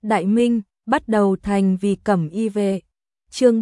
Đại Minh, bắt đầu thành vì cẩm y vệ. Chương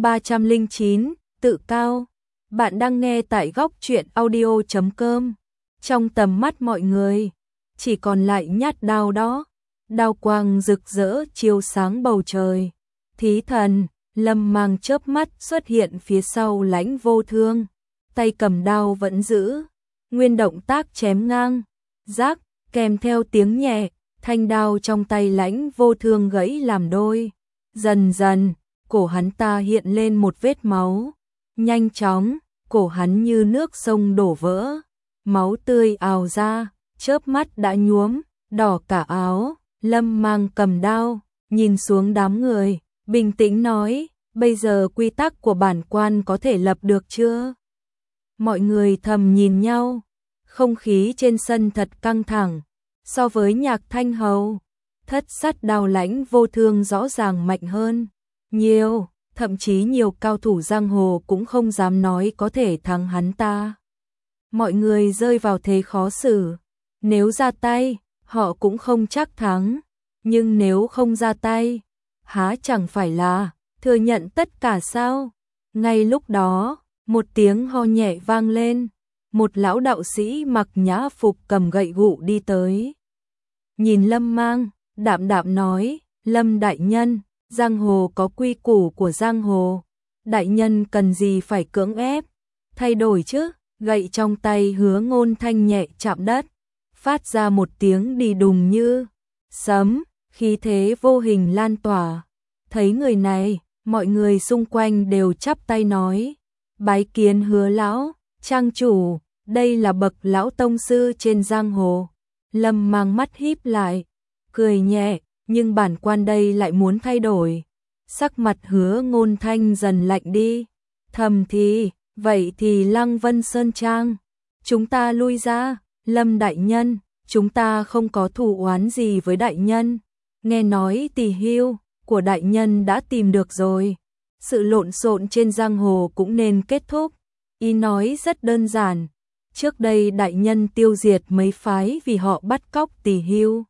309, tự cao. Bạn đang nghe tại góc truyện audio.com. Trong tầm mắt mọi người, chỉ còn lại nhát đao đó. Đao quang rực rỡ chiếu sáng bầu trời. Thí thần, Lâm Mang chớp mắt xuất hiện phía sau Lãnh Vô Thương. Tay cầm đao vẫn giữ nguyên động tác chém ngang, rác, kèm theo tiếng nhẹ, thanh đao trong tay Lãnh Vô Thương gãy làm đôi. Dần dần, cổ hắn ta hiện lên một vết máu. Nhanh chóng, cổ hắn như nước sông đổ vỡ. Máu tươi ào ra, chớp mắt đã nhuốm đỏ cả áo. Lâm Mang cầm đao, nhìn xuống đám người, bình tĩnh nói, bây giờ quy tắc của bản quan có thể lập được chưa? Mọi người thầm nhìn nhau, không khí trên sân thật căng thẳng. So với Nhạc Thanh Hầu, thất sát đao Lãnh Vô Thương rõ ràng mạnh hơn nhiều, thậm chí nhiều cao thủ giang hồ cũng không dám nói có thể thắng hắn ta. Mọi người rơi vào thế khó xử, nếu ra tay, họ cũng không chắc thắng, nhưng nếu không ra tay, há chẳng phải là thừa nhận tất cả sao? Ngay lúc đó, một tiếng ho nhẹ vang lên, một lão đạo sĩ mặc nhã phục cầm gậy gụ đi tới. Nhìn Lâm Mang, đạm đạm nói, Lâm đại nhân, giang hồ có quy củ của giang hồ, đại nhân cần gì phải cưỡng ép, thay đổi chứ? Gậy trong tay Hứa Ngôn Thanh nhẹ chạm đất, phát ra một tiếng đi đùng như sấm, khí thế vô hình lan tỏa. Thấy người này, mọi người xung quanh đều chắp tay nói, bái kiến Hứa lão, trang chủ, đây là bậc lão tông sư trên giang hồ. Lâm Mang mắt híp lại, cười nhẹ, nhưng bản quan đây lại muốn thay đổi. Sắc mặt Hứa Ngôn Thanh dần lạnh đi, thầm thì, vậy thì Lăng Vân Sơn Trang, chúng ta lui ra. Lâm đại nhân, chúng ta không có thù oán gì với đại nhân, nghe nói tỳ hưu của đại nhân đã tìm được rồi, sự lộn xộn trên giang hồ cũng nên kết thúc. Ý nói rất đơn giản, trước đây đại nhân tiêu diệt mấy phái vì họ bắt cóc tỳ hưu,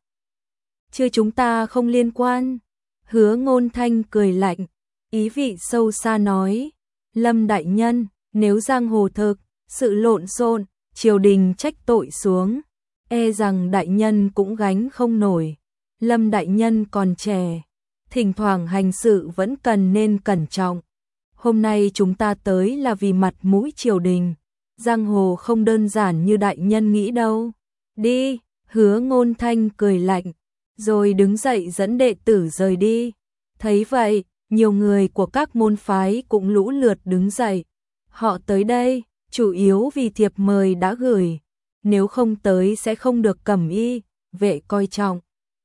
chứ chúng ta không liên quan. Hứa Ngôn Thanh cười lạnh, ý vị sâu xa nói, Lâm đại nhân, nếu giang hồ thực sự lộn xộn, triều đình trách tội xuống, e rằng đại nhân cũng gánh không nổi. Lâm đại nhân còn trẻ, thỉnh thoảng hành sự vẫn cần nên cẩn trọng. Hôm nay chúng ta tới là vì mặt mũi triều đình, giang hồ không đơn giản như đại nhân nghĩ đâu. Đi, Hứa Ngôn Thanh cười lạnh, rồi đứng dậy dẫn đệ tử rời đi. Thấy vậy, nhiều người của các môn phái cũng lũ lượt đứng dậy. Họ tới đây, chủ yếu vì thiệp mời đã gửi, nếu không tới sẽ không được cẩm y vệ coi trọng.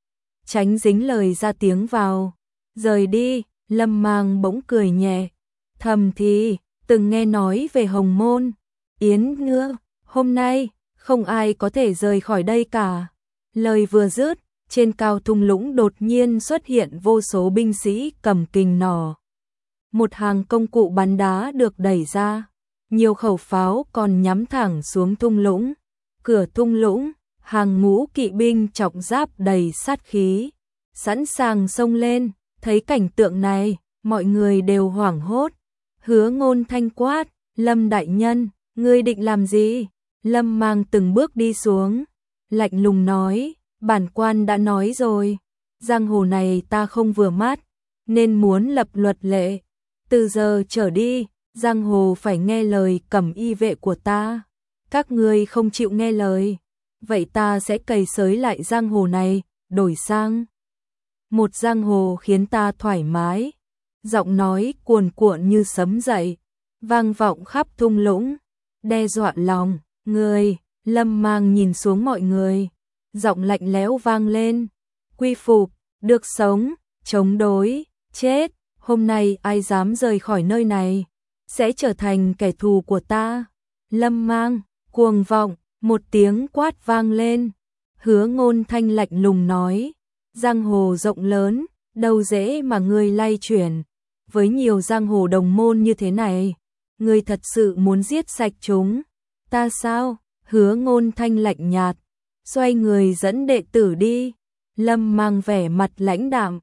Tránh dính lời ra tiếng vào. Rời đi, Lâm Mang bỗng cười nhẹ, thầm thì, từng nghe nói về Hồng Môn, Yến Ngưa, hôm nay, không ai có thể rời khỏi đây cả. Lời vừa dứt, trên cao thung lũng đột nhiên xuất hiện vô số binh sĩ cầm kình nỏ. Một hàng công cụ bắn đá được đẩy ra, nhiều khẩu pháo còn nhắm thẳng xuống thung lũng. Cửa thung lũng, hàng ngũ kỵ binh trọng giáp đầy sát khí, sẵn sàng xông lên. Thấy cảnh tượng này, mọi người đều hoảng hốt. Hứa Ngôn Thanh quát, Lâm đại nhân, ngươi định làm gì? Lâm Mang từng bước đi xuống, lạnh lùng nói, bản quan đã nói rồi, giang hồ này ta không vừa mắt, nên muốn lập luật lệ. Từ giờ trở đi, giang hồ phải nghe lời cẩm y vệ của ta. Các ngươi không chịu nghe lời, vậy ta sẽ cày xới lại giang hồ này, đổi sang một giang hồ khiến ta thoải mái. Giọng nói cuồn cuộn như sấm dậy, vang vọng khắp thung lũng, đe dọa lòng người. Lâm Mang nhìn xuống mọi người, giọng lạnh lẽo vang lên, quy phục, được sống, chống đối, chết. Hôm nay ai dám rời khỏi nơi này, sẽ trở thành kẻ thù của ta. Lâm Mang, cuồng vọng, một tiếng quát vang lên. Hứa Ngôn Thanh lạnh lùng nói, giang hồ rộng lớn, đâu dễ mà ngươi lay chuyển. Với nhiều giang hồ đồng môn như thế này, ngươi thật sự muốn giết sạch chúng ta sao? Hứa Ngôn Thanh lạnh nhạt, xoay người dẫn đệ tử đi. Lâm Mang vẻ mặt lãnh đạm,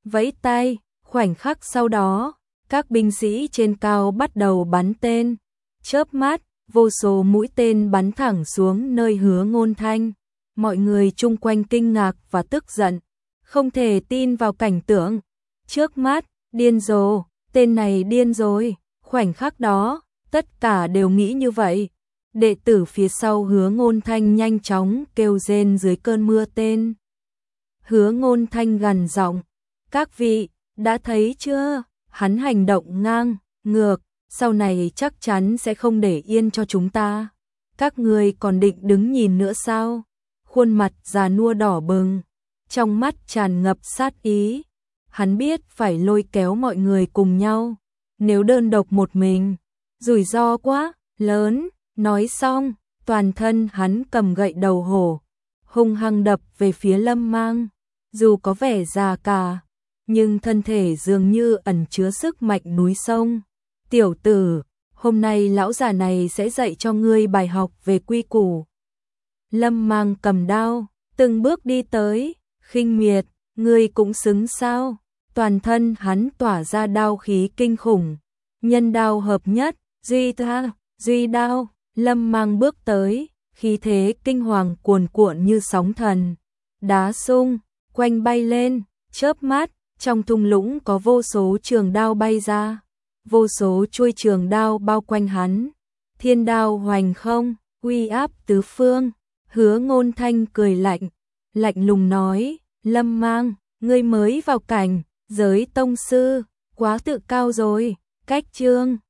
vẫy tay, khoảnh khắc sau đó, các binh sĩ trên cao bắt đầu bắn tên. Chớp mắt, vô số mũi tên bắn thẳng xuống nơi Hứa Ngôn Thanh. Mọi người chung quanh kinh ngạc và tức giận, không thể tin vào cảnh tượng trước mắt, điên rồ, tên này điên rồi. Khoảnh khắc đó, tất cả đều nghĩ như vậy. Đệ tử phía sau Hứa Ngôn Thanh nhanh chóng kêu rên dưới cơn mưa tên. Hứa Ngôn Thanh gằn giọng, các vị, đã thấy chưa, hắn hành động ngang, ngược, sau này chắc chắn sẽ không để yên cho chúng ta. Các người còn định đứng nhìn nữa sao? Khuôn mặt già nua đỏ bừng, trong mắt tràn ngập sát ý. Hắn biết phải lôi kéo mọi người cùng nhau, nếu đơn độc một mình, rủi ro quá lớn. Nói xong, toàn thân hắn cầm gậy đầu hổ, hung hăng đập về phía Lâm Mang. Dù có vẻ già cả, nhưng thân thể dường như ẩn chứa sức mạnh núi sông. Tiểu tử, hôm nay lão già này sẽ dạy cho ngươi bài học về quy củ. Lâm Mang cầm đao, từng bước đi tới, khinh miệt, ngươi cũng xứng sao? Toàn thân hắn tỏa ra đao khí kinh khủng, nhân đao hợp nhất, duy đao. Lâm Mang bước tới, khí thế kinh hoàng cuồn cuộn như sóng thần, đá sung quanh bay lên, chớp mắt, trong thung lũng có vô số trường đao bay ra, vô số chuôi trường đao bao quanh hắn, thiên đao hoành không, uy áp tứ phương. Hứa Ngôn Thanh cười lạnh, lạnh lùng nói, Lâm Mang, ngươi mới vào cảnh giới tông sư, quá tự cao rồi. Cách chương